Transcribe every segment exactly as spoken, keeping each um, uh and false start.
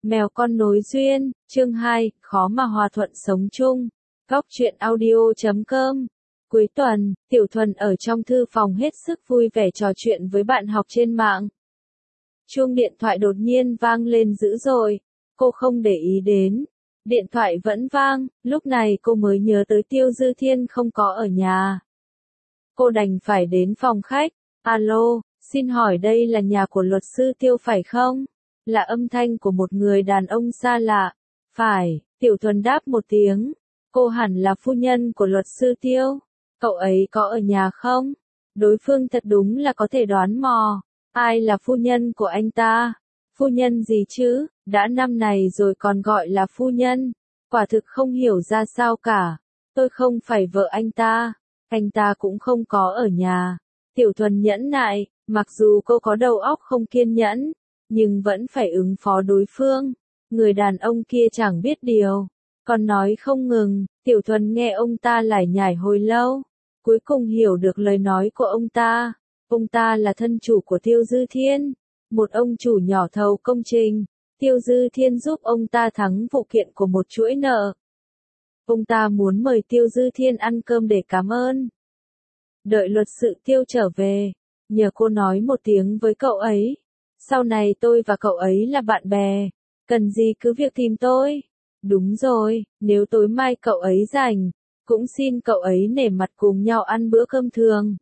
Mèo con nối duyên, chương hai, khó mà hòa thuận sống chung. Góc truyện audio chấm com. Cuối tuần, Tiểu Thuần ở trong thư phòng hết sức vui vẻ trò chuyện với bạn học trên mạng. Chuông điện thoại đột nhiên vang lên dữ dội. Cô không để ý đến. Điện thoại vẫn vang, lúc này cô mới nhớ tới Tiêu Dư Thiên không có ở nhà. Cô đành phải đến phòng khách. Alo, xin hỏi đây là nhà của luật sư Tiêu phải không? Là âm thanh của một người đàn ông xa lạ. Phải, Tiểu Thuần đáp một tiếng. Cô hẳn là phu nhân của luật sư Tiêu. Cậu ấy có ở nhà không? Đối phương thật đúng là có thể đoán mò. Ai là phu nhân của anh ta? Phu nhân gì chứ? Đã năm này rồi còn gọi là phu nhân. Quả thực không hiểu ra sao cả. Tôi không phải vợ anh ta. Anh ta cũng không có ở nhà. Tiểu Thuần nhẫn nại, mặc dù cô có đầu óc không kiên nhẫn, nhưng vẫn phải ứng phó đối phương. Người đàn ông kia chẳng biết điều, còn nói không ngừng. Tiểu Thuần nghe ông ta lải nhải hồi lâu, cuối cùng hiểu được lời nói của ông ta. Ông ta là thân chủ của Tiêu Dư Thiên, một ông chủ nhỏ thầu công trình. Tiêu Dư Thiên giúp ông ta thắng vụ kiện của một chuỗi nợ. Ông ta muốn mời Tiêu Dư Thiên ăn cơm để cảm ơn. Đợi luật sự Tiêu trở về, nhờ cô nói một tiếng với cậu ấy. Sau này tôi và cậu ấy là bạn bè, cần gì cứ việc tìm tôi. Đúng rồi, nếu tối mai cậu ấy rảnh, cũng xin cậu ấy nể mặt cùng nhau ăn bữa cơm thường.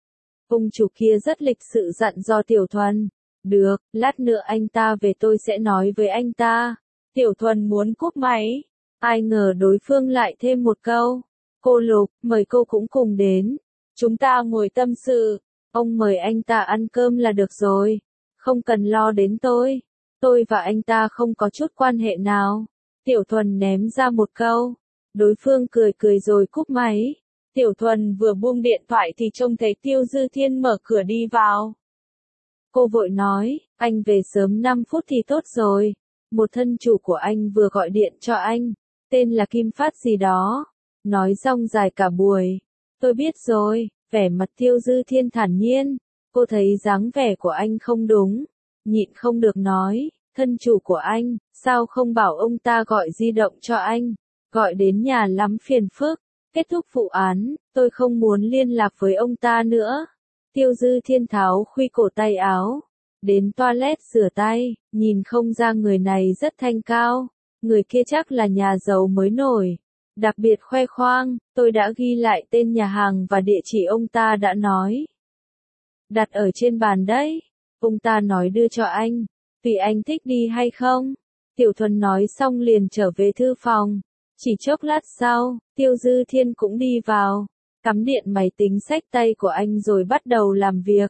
Ông chủ kia rất lịch sự dặn dò Tiểu Thuần. Được, lát nữa anh ta về tôi sẽ nói với anh ta. Tiểu Thuần muốn cúp máy. Ai ngờ đối phương lại thêm một câu. Cô Lục, mời cô cũng cùng đến. Chúng ta ngồi tâm sự. Ông mời anh ta ăn cơm là được rồi. Không cần lo đến tôi. Tôi và anh ta không có chút quan hệ nào. Tiểu Thuần ném ra một câu. Đối phương cười cười rồi cúp máy. Tiểu Thuần vừa buông điện thoại thì trông thấy Tiêu Dư Thiên mở cửa đi vào. Cô vội nói, anh về sớm năm phút thì tốt rồi. Một thân chủ của anh vừa gọi điện cho anh. Tên là Kim Phát gì đó. Nói rong dài cả buổi. Tôi biết rồi, vẻ mặt Tiêu Dư Thiên thản nhiên. Cô thấy dáng vẻ của anh không đúng. Nhịn không được nói, thân chủ của anh, sao không bảo ông ta gọi di động cho anh. Gọi đến nhà lắm phiền phức. Kết thúc vụ án, tôi không muốn liên lạc với ông ta nữa. Tiêu Dư Thiên tháo khuy cổ tay áo. Đến toilet rửa tay, nhìn không ra người này rất thanh cao. Người kia chắc là nhà giàu mới nổi. Đặc biệt khoe khoang, tôi đã ghi lại tên nhà hàng và địa chỉ ông ta đã nói. Đặt ở trên bàn đấy. Ông ta nói đưa cho anh. Tùy anh thích đi hay không. Tiểu Thuần nói xong liền trở về thư phòng. Chỉ chốc lát sau, Tiêu Dư Thiên cũng đi vào. Cắm điện máy tính xách tay của anh rồi bắt đầu làm việc.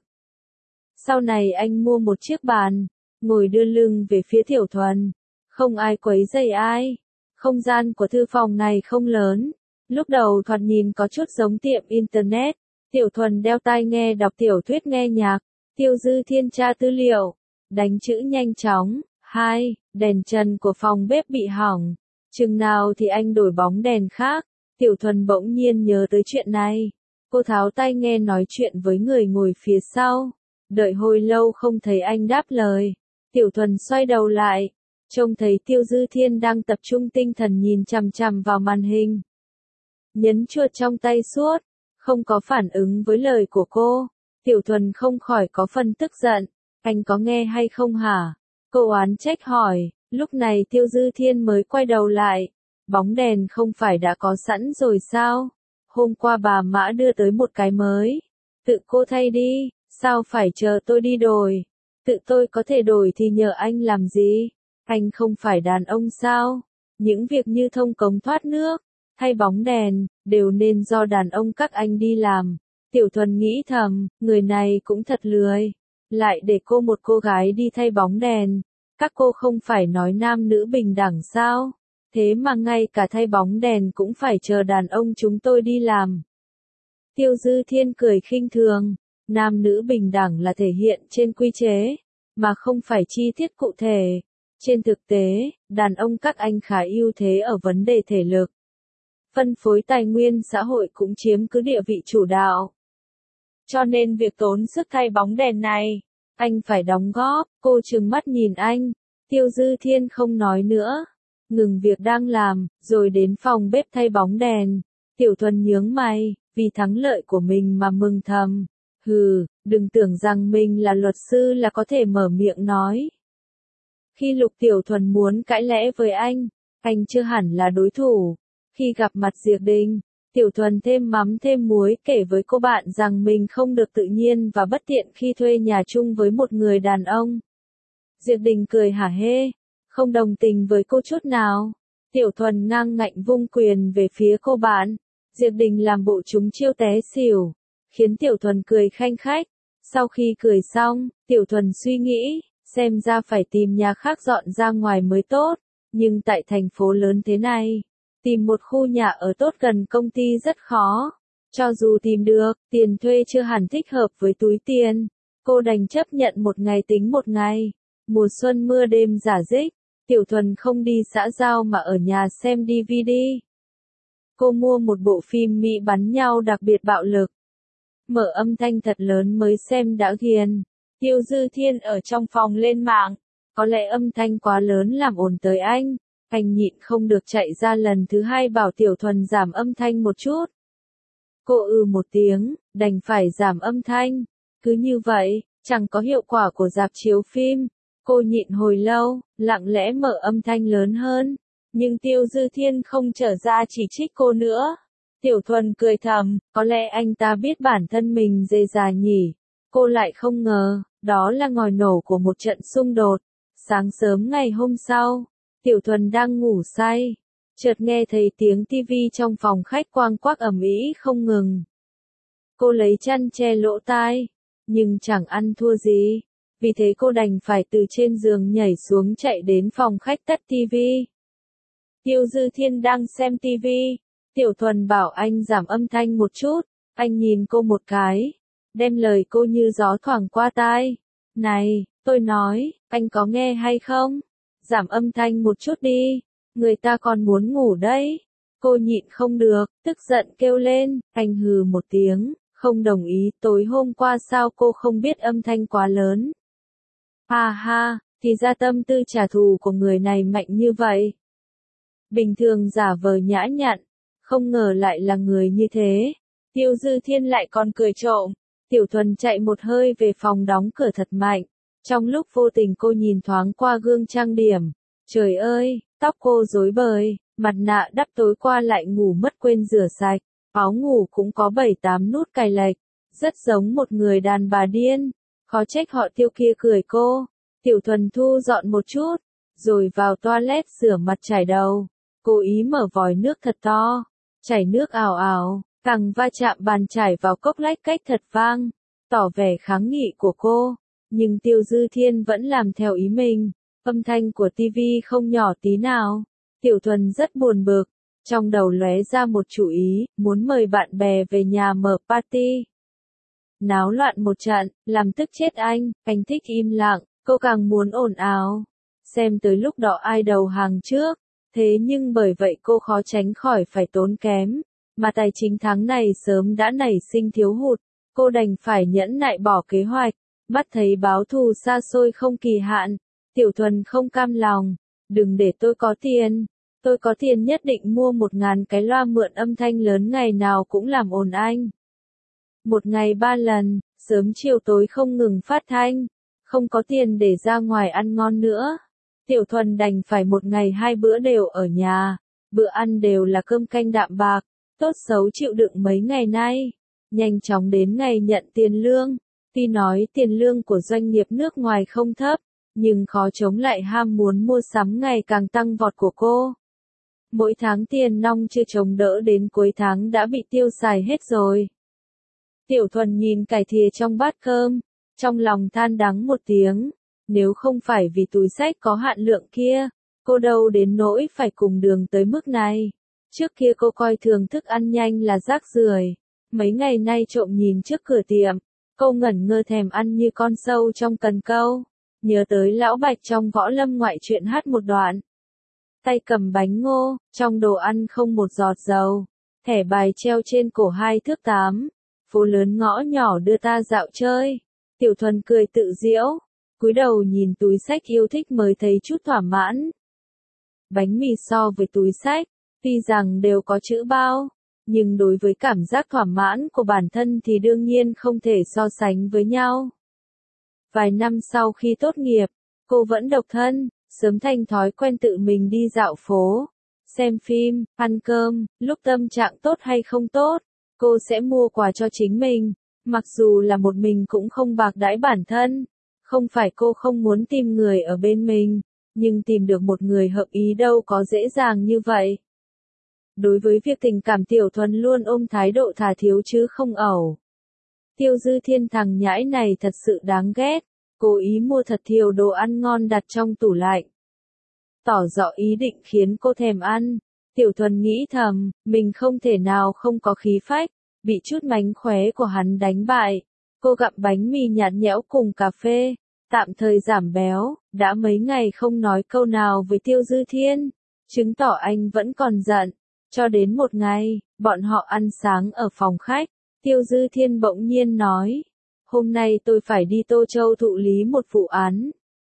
Sau này anh mua một chiếc bàn, ngồi đưa lưng về phía Tiểu Thuần. Không ai quấy rầy ai. Không gian của thư phòng này không lớn. Lúc đầu thoạt nhìn có chút giống tiệm Internet. Tiểu Thuần đeo tai nghe đọc tiểu thuyết nghe nhạc. Tiêu Dư Thiên tra tư liệu. Đánh chữ nhanh chóng. Hai, đèn trần của phòng bếp bị hỏng. Chừng nào thì anh đổi bóng đèn khác. Tiểu Thuần bỗng nhiên nhớ tới chuyện này. Cô tháo tai nghe nói chuyện với người ngồi phía sau. Đợi hồi lâu không thấy anh đáp lời. Tiểu Thuần xoay đầu lại. Trông thấy Tiêu Dư Thiên đang tập trung tinh thần nhìn chằm chằm vào màn hình. Nhấn chuột trong tay suốt. Không có phản ứng với lời của cô. Tiểu Thuần không khỏi có phần tức giận. Anh có nghe hay không hả? Cô oán trách hỏi. Lúc này Tiêu Dư Thiên mới quay đầu lại. Bóng đèn không phải đã có sẵn rồi sao? Hôm qua bà Mã đưa tới một cái mới. Tự cô thay đi, sao phải chờ tôi đi đổi? Tự tôi có thể đổi thì nhờ anh làm gì? Anh không phải đàn ông sao? Những việc như thông cống thoát nước, thay bóng đèn, đều nên do đàn ông các anh đi làm. Tiểu Thuần nghĩ thầm, người này cũng thật lười. Lại để cô một cô gái đi thay bóng đèn. Các cô không phải nói nam nữ bình đẳng sao? Thế mà ngay cả thay bóng đèn cũng phải chờ đàn ông chúng tôi đi làm. Tiêu Dư Thiên cười khinh thường. Nam nữ bình đẳng là thể hiện trên quy chế, mà không phải chi tiết cụ thể. Trên thực tế, đàn ông các anh khá ưu thế ở vấn đề thể lực. Phân phối tài nguyên xã hội cũng chiếm cứ địa vị chủ đạo. Cho nên việc tốn sức thay bóng đèn này, anh phải đóng góp. Cô trừng mắt nhìn anh. Tiêu Dư Thiên không nói nữa, ngừng việc đang làm, rồi đến phòng bếp thay bóng đèn. Tiểu Thuần nhướng mày, vì thắng lợi của mình mà mừng thầm. Hừ, đừng tưởng rằng mình là luật sư là có thể mở miệng nói. Khi Lục Tiểu Thuần muốn cãi lẽ với anh, anh chưa hẳn là đối thủ. Khi gặp mặt Diệp Đình, Tiểu Thuần thêm mắm thêm muối kể với cô bạn rằng mình không được tự nhiên và bất tiện khi thuê nhà chung với một người đàn ông. Diệp Đình cười hả hê, không đồng tình với cô chút nào. Tiểu Thuần ngang ngạnh vung quyền về phía cô bạn. Diệp Đình làm bộ trúng chiêu té xỉu, khiến Tiểu Thuần cười khanh khách. Sau khi cười xong, Tiểu Thuần suy nghĩ, xem ra phải tìm nhà khác dọn ra ngoài mới tốt. Nhưng tại thành phố lớn thế này, tìm một khu nhà ở tốt gần công ty rất khó. Cho dù tìm được, tiền thuê chưa hẳn thích hợp với túi tiền. Cô đành chấp nhận một ngày tính một ngày. Mùa xuân mưa đêm rả rích, Tiểu Thuần không đi xã giao mà ở nhà xem đê vê đê. Cô mua một bộ phim Mỹ bắn nhau đặc biệt bạo lực. Mở âm thanh thật lớn mới xem đã ghiền. Tiêu Dư Thiên ở trong phòng lên mạng. Có lẽ âm thanh quá lớn làm ồn tới anh. Anh nhịn không được chạy ra lần thứ hai bảo Tiểu Thuần giảm âm thanh một chút. Cô ư một tiếng, đành phải giảm âm thanh. Cứ như vậy, chẳng có hiệu quả của rạp chiếu phim. Cô nhịn hồi lâu, lặng lẽ mở âm thanh lớn hơn. Nhưng Tiêu Dư Thiên không trở ra chỉ trích cô nữa. Tiểu Thuần cười thầm, có lẽ anh ta biết bản thân mình dê già nhỉ. Cô lại không ngờ, đó là ngòi nổ của một trận xung đột. Sáng sớm ngày hôm sau, Tiểu Thuần đang ngủ say. Chợt nghe thấy tiếng tivi trong phòng khách quang quắc ầm ĩ không ngừng. Cô lấy chăn che lỗ tai, nhưng chẳng ăn thua gì. Vì thế cô đành phải từ trên giường nhảy xuống chạy đến phòng khách tắt tivi. Tiêu Dư Thiên đang xem tivi. Tiểu Thuần bảo anh giảm âm thanh một chút. Anh nhìn cô một cái, đem lời cô như gió thoảng qua tai. Này, tôi nói, anh có nghe hay không? Giảm âm thanh một chút đi. Người ta còn muốn ngủ đấy. Cô nhịn không được, tức giận kêu lên. Anh hừ một tiếng, không đồng ý. Tối hôm qua sao cô không biết âm thanh quá lớn? Ha ha, thì ra tâm tư trả thù của người này mạnh như vậy. Bình thường giả vờ nhã nhặn, không ngờ lại là người như thế. Tiêu Dư Thiên lại còn cười trộm. Tiểu Thuần chạy một hơi về phòng đóng cửa thật mạnh. Trong lúc vô tình cô nhìn thoáng qua gương trang điểm. Trời ơi, tóc cô rối bời, mặt nạ đắp tối qua lại ngủ mất quên rửa sạch. Áo ngủ cũng có bảy tám nút cài lệch. Rất giống một người đàn bà điên. Khó trách họ Tiêu kia cười cô. Tiểu Thuần thu dọn một chút, rồi vào toilet rửa mặt chải đầu. Cố ý mở vòi nước thật to, chảy nước ào ào, càng va chạm bàn chải vào cốc lách cách thật vang, tỏ vẻ kháng nghị của cô. Nhưng Tiêu Dư Thiên vẫn làm theo ý mình, âm thanh của tivi không nhỏ tí nào. Tiểu Thuần rất buồn bực, trong đầu lóe ra một chủ ý, muốn mời bạn bè về nhà mở party. Náo loạn một trận, làm tức chết anh, anh thích im lặng, cô càng muốn ồn ào. Xem tới lúc đó ai đầu hàng trước. Thế nhưng bởi vậy cô khó tránh khỏi phải tốn kém, mà tài chính tháng này sớm đã nảy sinh thiếu hụt, cô đành phải nhẫn nại bỏ kế hoạch, mắt thấy báo thù xa xôi không kỳ hạn. Tiểu Thuần không cam lòng, đừng để tôi có tiền, tôi có tiền nhất định mua một ngàn cái loa mượn âm thanh lớn ngày nào cũng làm ồn anh. Một ngày ba lần, sớm chiều tối không ngừng phát thanh, không có tiền để ra ngoài ăn ngon nữa. Tiểu Thuần đành phải một ngày hai bữa đều ở nhà, bữa ăn đều là cơm canh đạm bạc, tốt xấu chịu đựng mấy ngày nay. Nhanh chóng đến ngày nhận tiền lương, tuy nói tiền lương của doanh nghiệp nước ngoài không thấp, nhưng khó chống lại ham muốn mua sắm ngày càng tăng vọt của cô. Mỗi tháng tiền nong chưa chống đỡ đến cuối tháng đã bị tiêu xài hết rồi. Tiểu Thuần nhìn cải thìa trong bát cơm, trong lòng than đắng một tiếng. Nếu không phải vì túi xách có hạn lượng kia, cô đâu đến nỗi phải cùng đường tới mức này. Trước kia cô coi thường thức ăn nhanh là rác rưởi. Mấy ngày nay trộm nhìn trước cửa tiệm, cô ngẩn ngơ thèm ăn như con sâu trong cần câu. Nhớ tới lão Bạch trong Võ Lâm ngoại truyện hát một đoạn. Tay cầm bánh ngô, trong đồ ăn không một giọt dầu. Thẻ bài treo trên cổ hai thước tám. Phố lớn ngõ nhỏ đưa ta dạo chơi. Tiểu Thuần cười tự giễu. cúi đầu nhìn túi xách yêu thích mới thấy chút thỏa mãn. Bánh mì so với túi xách, tuy rằng đều có chữ bao, nhưng đối với cảm giác thỏa mãn của bản thân thì đương nhiên không thể so sánh với nhau. Vài năm sau khi tốt nghiệp, cô vẫn độc thân, sớm thành thói quen tự mình đi dạo phố, xem phim, ăn cơm, lúc tâm trạng tốt hay không tốt, cô sẽ mua quà cho chính mình, mặc dù là một mình cũng không bạc đãi bản thân. Không phải cô không muốn tìm người ở bên mình, nhưng tìm được một người hợp ý đâu có dễ dàng như vậy. Đối với việc tình cảm Tiểu Thuần luôn ôm thái độ thà thiếu chứ không ẩu. Tiêu Dư Thiên thằng nhãi này thật sự đáng ghét, cố ý mua thật nhiều đồ ăn ngon đặt trong tủ lạnh. Tỏ rõ ý định khiến cô thèm ăn, Tiểu Thuần nghĩ thầm, mình không thể nào không có khí phách, bị chút mánh khóe của hắn đánh bại. Cô gặm bánh mì nhạt nhẽo cùng cà phê, tạm thời giảm béo, đã mấy ngày không nói câu nào với Tiêu Dư Thiên, chứng tỏ anh vẫn còn giận. Cho đến một ngày, bọn họ ăn sáng ở phòng khách, Tiêu Dư Thiên bỗng nhiên nói, hôm nay tôi phải đi Tô Châu thụ lý một vụ án.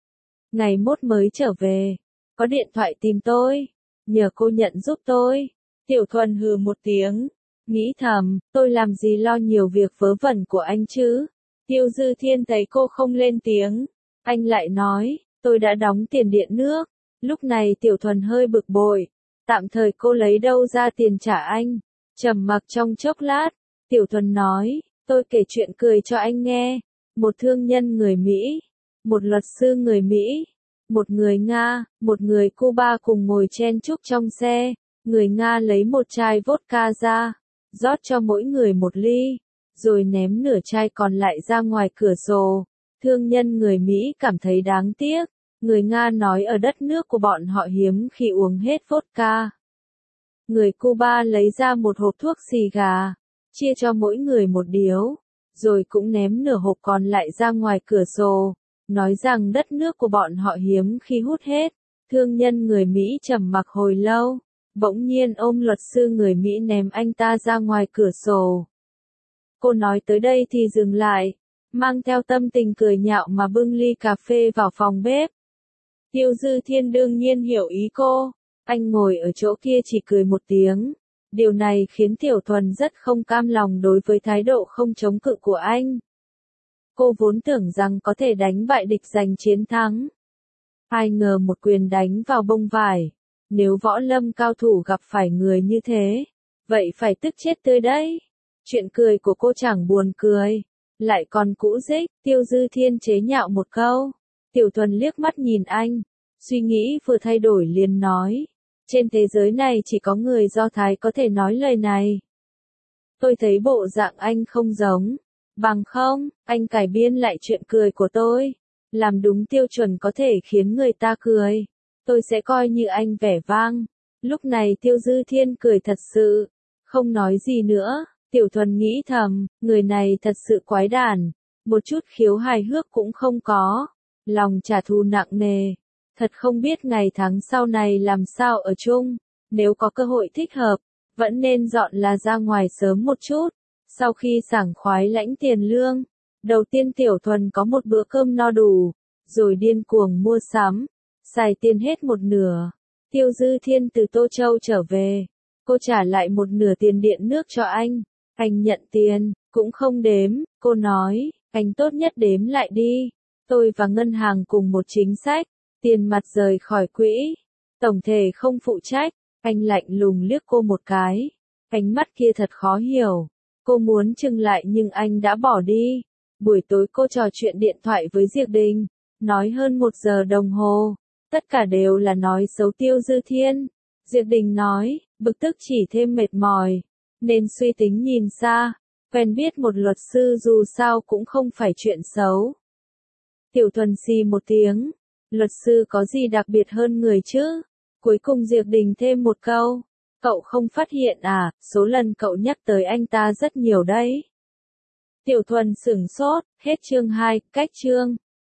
Ngày mốt mới trở về, có điện thoại tìm tôi, nhờ cô nhận giúp tôi. Tiểu Thuần hừ một tiếng, nghĩ thầm, tôi làm gì lo nhiều việc vớ vẩn của anh chứ. Tiêu Dư Thiên thấy cô không lên tiếng, anh lại nói, tôi đã đóng tiền điện nước. Lúc này Tiểu Thuần hơi bực bội, tạm thời cô lấy đâu ra tiền trả anh. Trầm mặc trong chốc lát, Tiểu Thuần nói, tôi kể chuyện cười cho anh nghe. Một thương nhân người Mỹ, một luật sư người Mỹ, một người Nga, một người Cuba cùng ngồi chen chúc trong xe. Người Nga lấy một chai vodka ra, rót cho mỗi người một ly, rồi ném nửa chai còn lại ra ngoài cửa sổ. Thương nhân người Mỹ cảm thấy đáng tiếc. Người Nga nói ở đất nước của bọn họ hiếm khi uống hết vodka. Người Cuba lấy ra một hộp thuốc xì gà, chia cho mỗi người một điếu, rồi cũng ném nửa hộp còn lại ra ngoài cửa sổ, nói rằng đất nước của bọn họ hiếm khi hút hết. Thương nhân người Mỹ trầm mặc hồi lâu, bỗng nhiên ôm luật sư người Mỹ ném anh ta ra ngoài cửa sổ. Cô nói tới đây thì dừng lại, mang theo tâm tình cười nhạo mà bưng ly cà phê vào phòng bếp. Tiêu Dư Thiên đương nhiên hiểu ý cô, anh ngồi ở chỗ kia chỉ cười một tiếng. Điều này khiến Tiểu Thuần rất không cam lòng đối với thái độ không chống cự của anh. Cô vốn tưởng rằng có thể đánh bại địch giành chiến thắng. Ai ngờ một quyền đánh vào bông vải. Nếu võ lâm cao thủ gặp phải người như thế, vậy phải tức chết tươi đấy. Chuyện cười của cô chẳng buồn cười, lại còn cũ dích. Tiêu Dư Thiên chế nhạo một câu. Tiểu Thuần liếc mắt nhìn anh, suy nghĩ vừa thay đổi liền nói, trên thế giới này chỉ có người Do Thái có thể nói lời này. Tôi thấy bộ dạng anh không giống, bằng không, anh cải biên lại chuyện cười của tôi, làm đúng tiêu chuẩn có thể khiến người ta cười, tôi sẽ coi như anh vẻ vang. Lúc này Tiêu Dư Thiên cười thật sự, không nói gì nữa. Tiểu Thuần nghĩ thầm, người này thật sự quái đản, một chút khiếu hài hước cũng không có. Lòng trả thù nặng nề, thật không biết ngày tháng sau này làm sao ở chung. Nếu có cơ hội thích hợp, vẫn nên dọn là ra ngoài sớm một chút. Sau khi sảng khoái lãnh tiền lương, đầu tiên Tiểu Thuần có một bữa cơm no đủ, rồi điên cuồng mua sắm, xài tiền hết một nửa. Tiêu Dư Thiên từ Tô Châu trở về, cô trả lại một nửa tiền điện nước cho anh. Anh nhận tiền, cũng không đếm, cô nói, anh tốt nhất đếm lại đi. Tôi và ngân hàng cùng một chính sách, tiền mặt rời khỏi quỹ, tổng thể không phụ trách. Anh lạnh lùng liếc cô một cái, ánh mắt kia thật khó hiểu. Cô muốn chừng lại nhưng anh đã bỏ đi. Buổi tối cô trò chuyện điện thoại với Diệp Đình, nói hơn một giờ đồng hồ, tất cả đều là nói xấu Tiêu Dư Thiên. Diệp Đình nói, bực tức chỉ thêm mệt mỏi, nên suy tính nhìn xa, quen biết một luật sư dù sao cũng không phải chuyện xấu. Tiểu Thuần xì một tiếng, luật sư có gì đặc biệt hơn người chứ? Cuối cùng Diệp Đình thêm một câu, cậu không phát hiện à, số lần cậu nhắc tới anh ta rất nhiều đấy. Tiểu Thuần sửng sốt, hết chương hai, cách chương.